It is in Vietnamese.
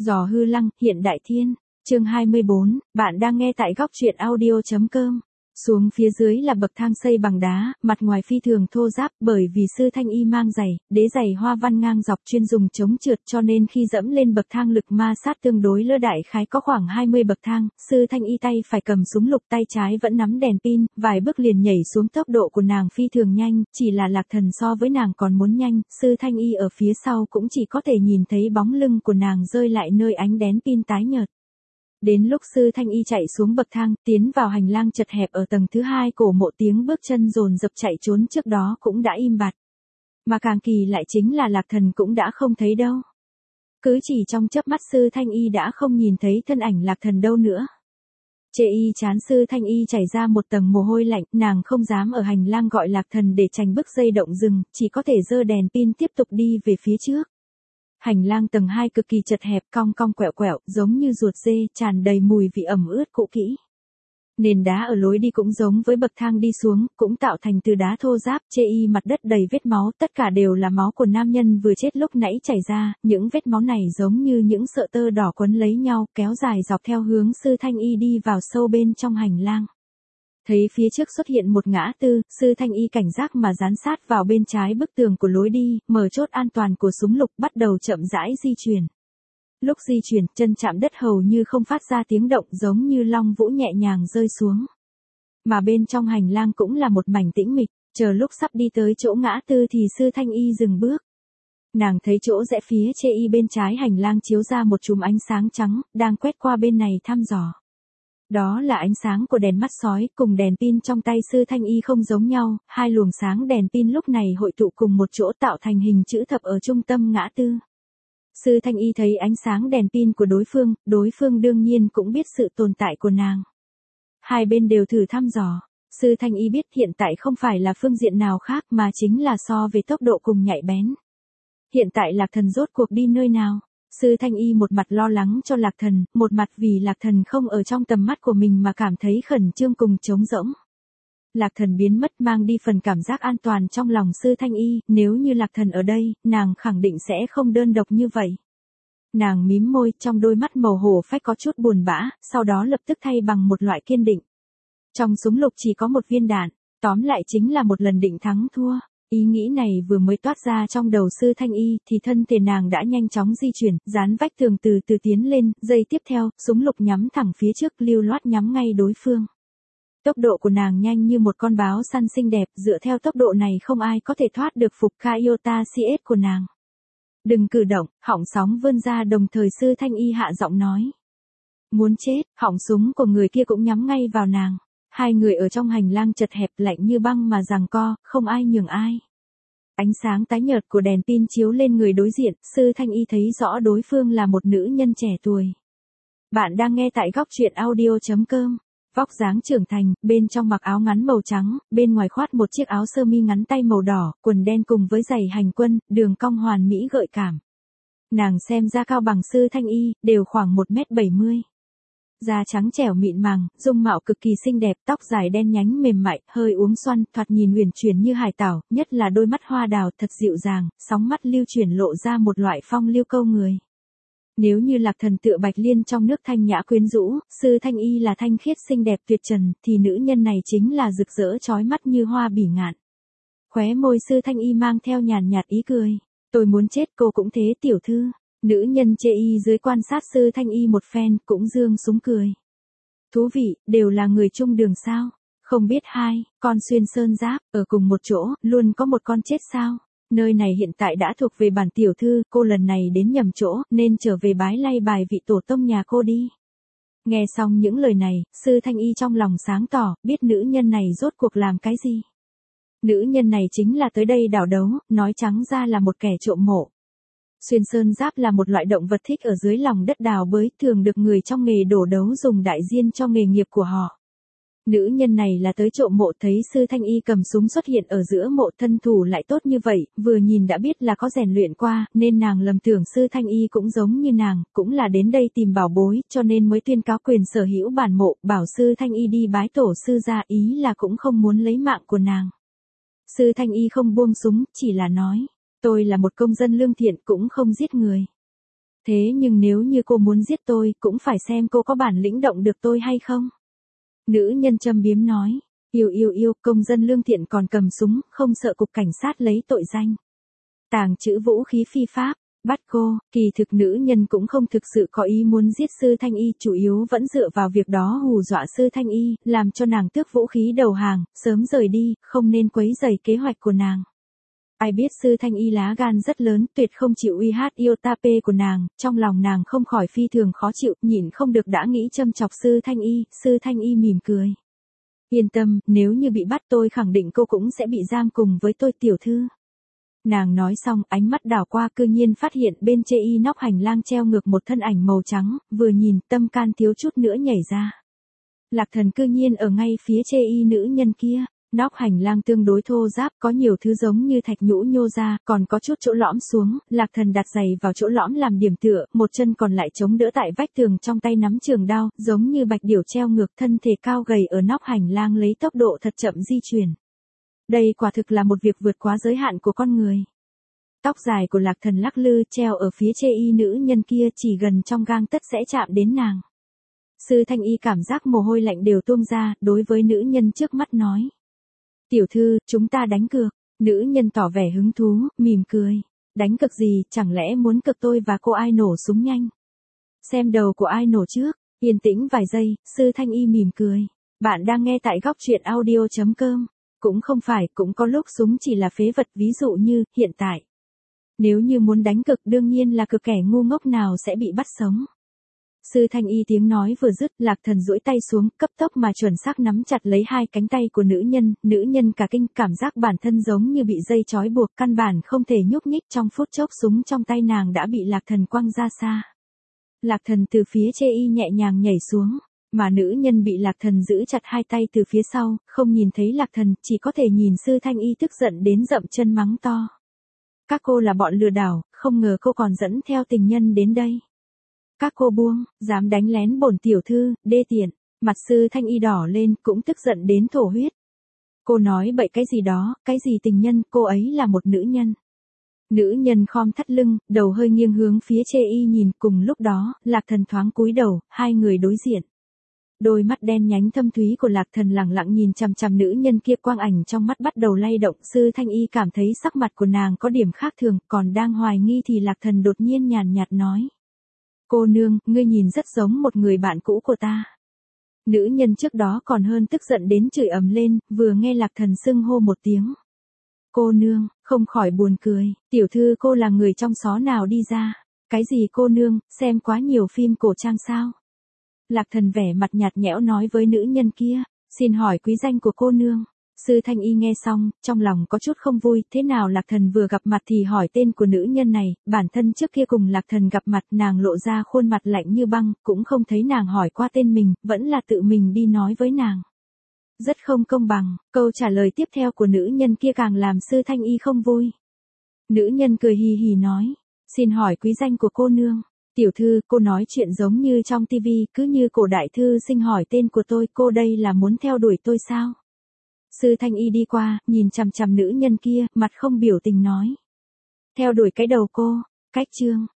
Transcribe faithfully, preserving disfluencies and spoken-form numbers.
Giò hư lăng, hiện đại thiên. Chương hai mươi bốn, bạn đang nghe tại góc truyện audio chấm com. Xuống phía dưới là bậc thang xây bằng đá, mặt ngoài phi thường thô ráp, bởi vì sư Thanh Y mang giày, đế giày hoa văn ngang dọc chuyên dùng chống trượt, cho nên khi dẫm lên bậc thang lực ma sát tương đối lơ đại khái có khoảng hai mươi bậc thang, sư Thanh Y tay phải cầm súng lục, tay trái vẫn nắm đèn pin, vài bước liền nhảy xuống. Tốc độ của nàng phi thường nhanh, chỉ là Lạc Thần so với nàng còn muốn nhanh, sư Thanh Y ở phía sau cũng chỉ có thể nhìn thấy bóng lưng của nàng rơi lại nơi ánh đèn pin tái nhợt. Đến lúc sư Thanh Y chạy xuống bậc thang, tiến vào hành lang chật hẹp ở tầng thứ hai, cổ mộ tiếng bước chân dồn dập chạy trốn trước đó cũng đã im bặt. Mà càng kỳ lại chính là Lạc Thần cũng đã không thấy đâu. Cứ chỉ trong chớp mắt sư Thanh Y đã không nhìn thấy thân ảnh Lạc Thần đâu nữa. Chê y chán sư Thanh Y chảy ra một tầng mồ hôi lạnh, nàng không dám ở hành lang gọi Lạc Thần để tránh bức dây động rừng, chỉ có thể giơ đèn pin tiếp tục đi về phía trước. Hành lang tầng hai cực kỳ chật hẹp, cong cong quẹo quẹo, giống như ruột dê, tràn đầy mùi vị ẩm ướt cũ kỹ. Nền đá ở lối đi cũng giống với bậc thang đi xuống, cũng tạo thành từ đá thô ráp, chê y mặt đất đầy vết máu, tất cả đều là máu của nam nhân vừa chết lúc nãy chảy ra, những vết máu này giống như những sợi tơ đỏ quấn lấy nhau, kéo dài dọc theo hướng sư Thanh Y đi vào sâu bên trong hành lang. Thấy phía trước xuất hiện một ngã tư, sư Thanh Y cảnh giác mà dán sát vào bên trái bức tường của lối đi, mở chốt an toàn của súng lục, bắt đầu chậm rãi di chuyển. Lúc di chuyển, chân chạm đất hầu như không phát ra tiếng động, giống như long vũ nhẹ nhàng rơi xuống. Mà bên trong hành lang cũng là một mảnh tĩnh mịch, chờ lúc sắp đi tới chỗ ngã tư thì sư Thanh Y dừng bước. Nàng thấy chỗ rẽ phía chê y bên trái hành lang chiếu ra một chùm ánh sáng trắng, đang quét qua bên này thăm dò. Đó là ánh sáng của đèn mắt sói, cùng đèn pin trong tay sư Thanh Y không giống nhau, hai luồng sáng đèn pin lúc này hội tụ cùng một chỗ tạo thành hình chữ thập ở trung tâm ngã tư. Sư Thanh Y thấy ánh sáng đèn pin của đối phương, đối phương đương nhiên cũng biết sự tồn tại của nàng. Hai bên đều thử thăm dò, sư Thanh Y biết hiện tại không phải là phương diện nào khác mà chính là so về tốc độ cùng nhạy bén. Hiện tại Lạc Thần rốt cuộc đi nơi nào? Sư Thanh Y một mặt lo lắng cho Lạc Thần, một mặt vì Lạc Thần không ở trong tầm mắt của mình mà cảm thấy khẩn trương cùng trống rỗng. Lạc Thần biến mất mang đi phần cảm giác an toàn trong lòng sư Thanh Y, nếu như Lạc Thần ở đây, nàng khẳng định sẽ không đơn độc như vậy. Nàng mím môi, trong đôi mắt màu hổ phách có chút buồn bã, sau đó lập tức thay bằng một loại kiên định. Trong súng lục chỉ có một viên đạn, tóm lại chính là một lần định thắng thua. Ý nghĩ này vừa mới toát ra trong đầu sư Thanh Y thì thân thể nàng đã nhanh chóng di chuyển, dán vách tường từ từ tiến lên, giây tiếp theo, súng lục nhắm thẳng phía trước, lưu loát nhắm ngay đối phương. Tốc độ của nàng nhanh như một con báo săn xinh đẹp, dựa theo tốc độ này không ai có thể thoát được phục Kaiota xê ét của nàng. Đừng cử động, họng sóng vươn ra đồng thời sư Thanh Y hạ giọng nói. Muốn chết, họng súng của người kia cũng nhắm ngay vào nàng. Hai người ở trong hành lang chật hẹp lạnh như băng mà giằng co, không ai nhường ai. Ánh sáng tái nhợt của đèn pin chiếu lên người đối diện, sư Thanh Y thấy rõ đối phương là một nữ nhân trẻ tuổi. Bạn đang nghe tại góc truyện audio chấm com. Vóc dáng trưởng thành, bên trong mặc áo ngắn màu trắng, bên ngoài khoác một chiếc áo sơ mi ngắn tay màu đỏ, quần đen cùng với giày hành quân, đường cong hoàn mỹ gợi cảm. Nàng xem ra cao bằng sư Thanh Y, đều khoảng một mét bảy mươi. Da trắng trẻo mịn màng, dung mạo cực kỳ xinh đẹp, tóc dài đen nhánh mềm mại, hơi uốn xoăn, thoạt nhìn huyền chuyển như hải tảo, nhất là đôi mắt hoa đào thật dịu dàng, sóng mắt lưu chuyển lộ ra một loại phong lưu câu người. Nếu như Lạc Thần tựa bạch liên trong nước thanh nhã quyến rũ, sư Thanh Y là thanh khiết xinh đẹp tuyệt trần, thì nữ nhân này chính là rực rỡ chói mắt như hoa bỉ ngạn. Khóe môi sư Thanh Y mang theo nhàn nhạt ý cười. Tôi muốn chết, cô cũng thế tiểu thư. Nữ nhân chê y dưới quan sát sư Thanh Y một phen, cũng dương súng cười. Thú vị, đều là người chung đường sao? Không biết hai, con xuyên sơn giáp, ở cùng một chỗ, luôn có một con chết sao? Nơi này hiện tại đã thuộc về bản tiểu thư, cô lần này đến nhầm chỗ, nên trở về bái lay bài vị tổ tông nhà cô đi. Nghe xong những lời này, sư Thanh Y trong lòng sáng tỏ, biết nữ nhân này rốt cuộc làm cái gì. Nữ nhân này chính là tới đây đảo đấu, nói trắng ra là một kẻ trộm mộ. Xuyên sơn giáp là một loại động vật thích ở dưới lòng đất đào bới, thường được người trong nghề đổ đấu dùng đại diên cho nghề nghiệp của họ. Nữ nhân này là tới trộm mộ, thấy sư Thanh Y cầm súng xuất hiện ở giữa mộ, thân thủ lại tốt như vậy, vừa nhìn đã biết là có rèn luyện qua, nên nàng lầm tưởng sư Thanh Y cũng giống như nàng, cũng là đến đây tìm bảo bối, cho nên mới tuyên cáo quyền sở hữu bản mộ, bảo sư Thanh Y đi bái tổ sư ra, ý là cũng không muốn lấy mạng của nàng. Sư Thanh Y không buông súng, chỉ là nói, tôi là một công dân lương thiện, cũng không giết người. Thế nhưng nếu như cô muốn giết tôi, cũng phải xem cô có bản lĩnh động được tôi hay không. Nữ nhân châm biếm nói, yêu yêu yêu, công dân lương thiện còn cầm súng, không sợ cục cảnh sát lấy tội danh. Tàng trữ vũ khí phi pháp, bắt cô, kỳ thực nữ nhân cũng không thực sự có ý muốn giết Sư Thanh Y, chủ yếu vẫn dựa vào việc đó hù dọa Sư Thanh Y, làm cho nàng tước vũ khí đầu hàng, sớm rời đi, không nên quấy rầy kế hoạch của nàng. Ai biết Sư Thanh Y lá gan rất lớn, tuyệt không chịu uy hát Iotape của nàng, trong lòng nàng không khỏi phi thường khó chịu, nhịn không được đã nghĩ châm chọc Sư Thanh Y, Sư Thanh Y mỉm cười. Yên tâm, nếu như bị bắt tôi khẳng định cô cũng sẽ bị giam cùng với tôi tiểu thư. Nàng nói xong, ánh mắt đảo qua cư nhiên phát hiện bên chê y nóc hành lang treo ngược một thân ảnh màu trắng, vừa nhìn tâm can thiếu chút nữa nhảy ra. Lạc Thần cư nhiên ở ngay phía chê y nữ nhân kia. Nóc hành lang tương đối thô ráp, có nhiều thứ giống như thạch nhũ nhô ra, còn có chút chỗ lõm xuống, Lạc Thần đặt giày vào chỗ lõm làm điểm tựa, một chân còn lại chống đỡ tại vách tường, trong tay nắm trường đao, giống như bạch điểu treo ngược, thân thể cao gầy ở nóc hành lang lấy tốc độ thật chậm di chuyển. Đây quả thực là một việc vượt quá giới hạn của con người. Tóc dài của Lạc Thần lắc lư treo ở phía chê y nữ nhân kia, chỉ gần trong gang tấc sẽ chạm đến nàng. Sư Thanh Y cảm giác mồ hôi lạnh đều tuôn ra, đối với nữ nhân trước mắt nói. Tiểu thư, chúng ta đánh cược. Nữ nhân tỏ vẻ hứng thú, mỉm cười. Đánh cược gì, chẳng lẽ muốn cược tôi và cô ai nổ súng nhanh? Xem đầu của ai nổ trước. Yên tĩnh vài giây, Sư Thanh Y mỉm cười. Bạn đang nghe tại góc truyện audio chấm com. Cũng không phải, cũng có lúc súng chỉ là phế vật, ví dụ như, hiện tại. Nếu như muốn đánh cược đương nhiên là cực kẻ ngu ngốc nào sẽ bị bắt sống. Sư Thanh Y tiếng nói vừa dứt, Lạc Thần duỗi tay xuống, cấp tốc mà chuẩn xác nắm chặt lấy hai cánh tay của nữ nhân, nữ nhân cả kinh, cảm giác bản thân giống như bị dây trói buộc, căn bản không thể nhúc nhích, trong phút chốc súng trong tay nàng đã bị Lạc Thần quăng ra xa. Lạc Thần từ phía chê y nhẹ nhàng nhảy xuống, mà nữ nhân bị Lạc Thần giữ chặt hai tay từ phía sau, không nhìn thấy Lạc Thần, chỉ có thể nhìn Sư Thanh Y tức giận đến dậm chân mắng to. Các cô là bọn lừa đảo, không ngờ cô còn dẫn theo tình nhân đến đây. Các cô buông, dám đánh lén bổn tiểu thư, đê tiện. Mặt Sư Thanh Y đỏ lên, cũng tức giận đến thổ huyết. Cô nói bậy cái gì đó, cái gì tình nhân, cô ấy là một nữ nhân. Nữ nhân khom thắt lưng, đầu hơi nghiêng hướng phía chê y nhìn, cùng lúc đó, Lạc Thần thoáng cúi đầu, hai người đối diện. Đôi mắt đen nhánh thâm thúy của Lạc Thần lẳng lặng nhìn chằm chằm nữ nhân kia, quang ảnh trong mắt bắt đầu lay động. Sư Thanh Y cảm thấy sắc mặt của nàng có điểm khác thường, còn đang hoài nghi thì Lạc Thần đột nhiên nhàn nhạt nói. Cô nương, ngươi nhìn rất giống một người bạn cũ của ta. Nữ nhân trước đó còn hơn tức giận đến chửi ầm lên, vừa nghe Lạc Thần xưng hô một tiếng. Cô nương, không khỏi buồn cười, tiểu thư cô là người trong xó nào đi ra? Cái gì cô nương, xem quá nhiều phim cổ trang sao? Lạc Thần vẻ mặt nhạt nhẽo nói với nữ nhân kia, xin hỏi quý danh của cô nương. Sư Thanh Y nghe xong, trong lòng có chút không vui, thế nào Lạc Thần vừa gặp mặt thì hỏi tên của nữ nhân này, bản thân trước kia cùng Lạc Thần gặp mặt nàng lộ ra khuôn mặt lạnh như băng, cũng không thấy nàng hỏi qua tên mình, vẫn là tự mình đi nói với nàng. Rất không công bằng, câu trả lời tiếp theo của nữ nhân kia càng làm Sư Thanh Y không vui. Nữ nhân cười hì hì nói, xin hỏi quý danh của cô nương. Tiểu thư, cô nói chuyện giống như trong tivi, cứ như cổ đại thư sinh hỏi tên của tôi, cô đây là muốn theo đuổi tôi sao? Sư Thanh Y đi qua, nhìn chằm chằm nữ nhân kia, mặt không biểu tình nói. Theo đuổi cái đầu cô, cách chương,